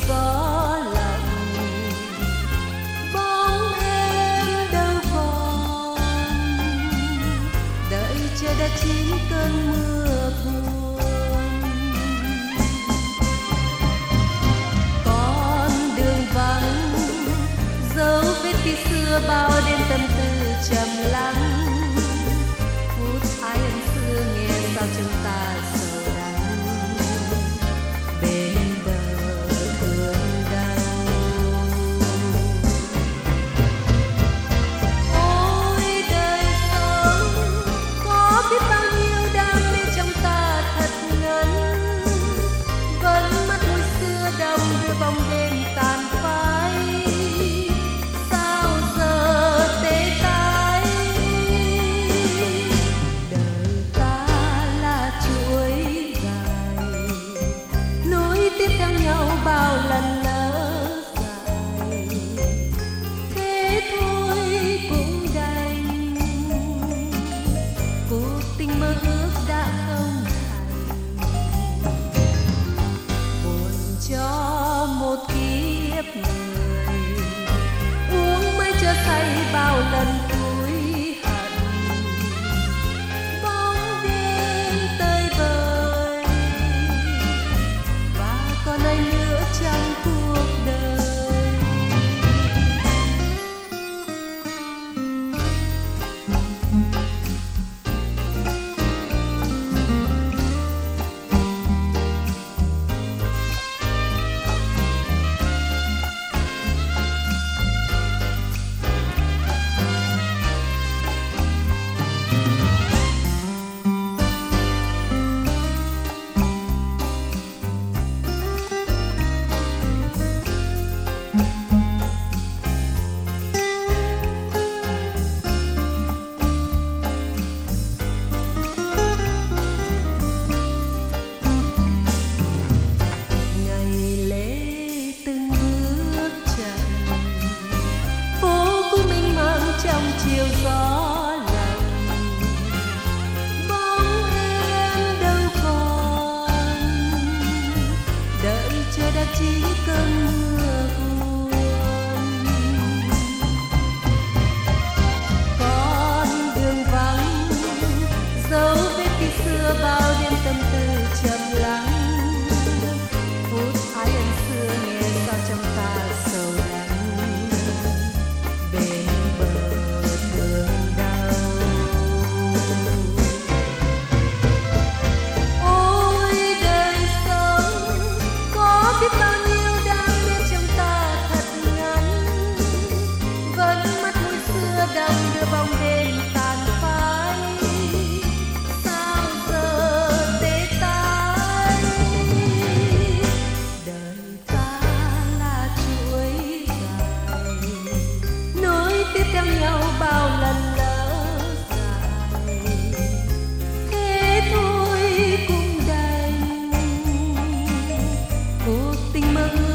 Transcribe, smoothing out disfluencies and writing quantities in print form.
gió lặng, bóng em đâu còn, đợi chờ đã chín cơn mưa buồn. Con đường vắng dấu vết khi xưa bao đêm tâm tư trầm lắng, phút ai ân xưa nghe sao chúng ta sầu đắng, bên bờ thương đau. Ôi đời sống có biết bao nhiêu đam mê trong ta thật ngắn, vẫn mắt hồi xưa đông đưa bóng đêm tàn phai, sao giờ tê tái. Đời ta là chuỗi dài, nối tiếp theo nhau bao lần lỡ dài, thế thôi cũng đành, cuộc tình mơ ước đã không thành, buồn cho một kiếp người, uống mãi cho say bao lần cuối hận, bóng đêm tơi bời và còn ai nữa trong cuộc đời. Ngày lễ từng bước chân, phố cũng mênh mang trong chiều gió lạnh, bóng em đâu còn, đợi chờ đã chín cơn mưa buồn. Con đường vắng dấu vết khi xưa bao đêm tâm tư trầm lắng, phút ai ân xưa nghe sao trong ta sầu đắng, bên bờ thương đau. Ôi đời sống có biết bao nhiêu đam mê trong ta thật ngắn, vẫn mắt hồi xưa đông đưa bóng đêm tàn phai, sao giờ tê tái. Đời ta là chuỗi dài, nối tiếp theo nhau bao lần lỡ dài, thế thôi cũng đành, cuộc tình mơ